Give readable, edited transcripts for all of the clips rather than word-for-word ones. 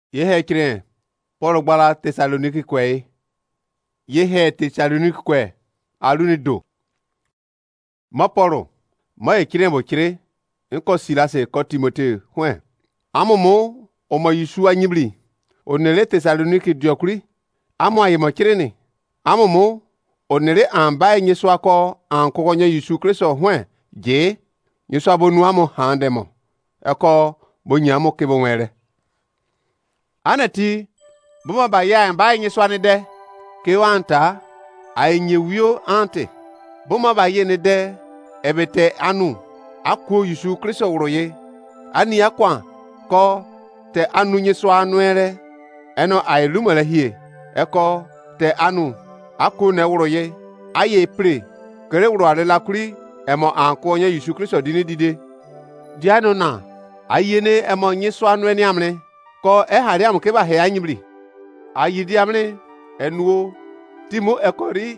Yehe kire Paul gbala Thessaloniki kwe. Yehe Thessaloniki kwe aluni do. Ma Paul ma ekire mo kire nko Silase ko Timote hwen. Amomo o ma Yeshua nyibli. Onele Thessaloniki diokuri. Amo aye mo kire ni. Amomo onele amba nyeswa ko anko nya Yesu Kristo hwen je nyeswa bonu amo handemo. Eko bo nyamo ke bo nwere. Anati buma ba ya mba nyeswa ni de ke wanta ay nyewio ante. Buma ba ye ni de ebete anu akwo Yesu Kristo wuroye. Ani akwa ko te anu nyeswa anuere eno ay lumele hie. Eko te anu akwo ne wuroye aye pre kere wuro ale lakuri emo anko nya Yesu Kristo dini dide. Diano na ayene emo nyeswa anu eni amne ko ehari am ke ba he anyibli ayidi amne enuo timo ekori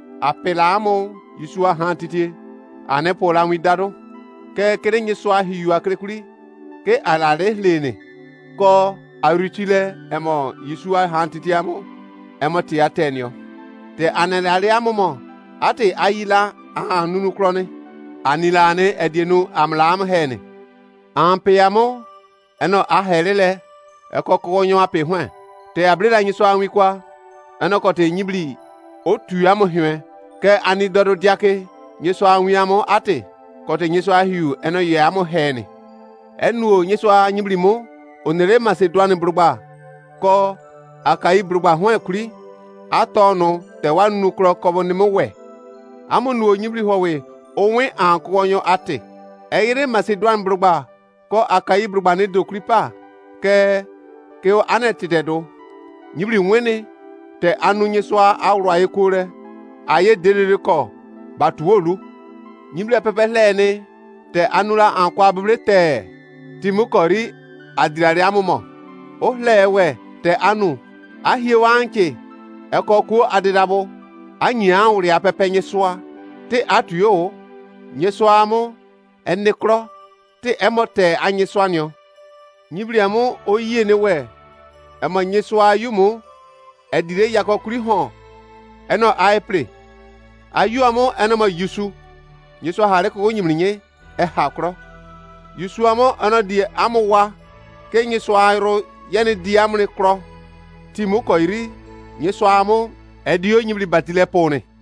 apelamo Yeshua hantiti ane pola mi dado ke kere nyeswa hiyu akrekuri ke alale lene ko aruchile emo Yeshua hantiti amo emo ti atenio te anelale amomo ate ayila anunu krone anilane edienu amlam hene ampeyamo eno ahelele ekoko nyo ape hwen te abrela nyiso anwikwa eno kote nyibli otu amo hwe ke ani dodo diake nyiso anwi amo ate kote nyiso ahiu eno ye amo hene enu nyiso nyibli mo onere Macedoine brugba ko akai brugba hwen kuri atonu te wanu kro kobo ni mo we amo nu nyibli howe onwe anko nyo ate eyire Macedoine brugba ko akai brugba ne dokuri pa ke o anetide do nyibli nwene te anu nyeswa awro ayekore aye delele ko batuolu nyibli pepe lene te anula ankwa bible te timukori adirari amumo o lewe te anu ahie wanke ekoku adidabo anyi awri apepe nyeswa te atuyo nyeswa amu enekro te emote anyeswa nyo nyibli amu oyiye ne we ema nyeswa ayumu edire yakokuri hon eno aipre ayu amu eno ma yusu nyeswa hare ko nyimrinye hakro yusu amu eno di amuwa ke nyeswa ayro yene di amne kro timu ko iri nyeswa amu edio nyibli batile pone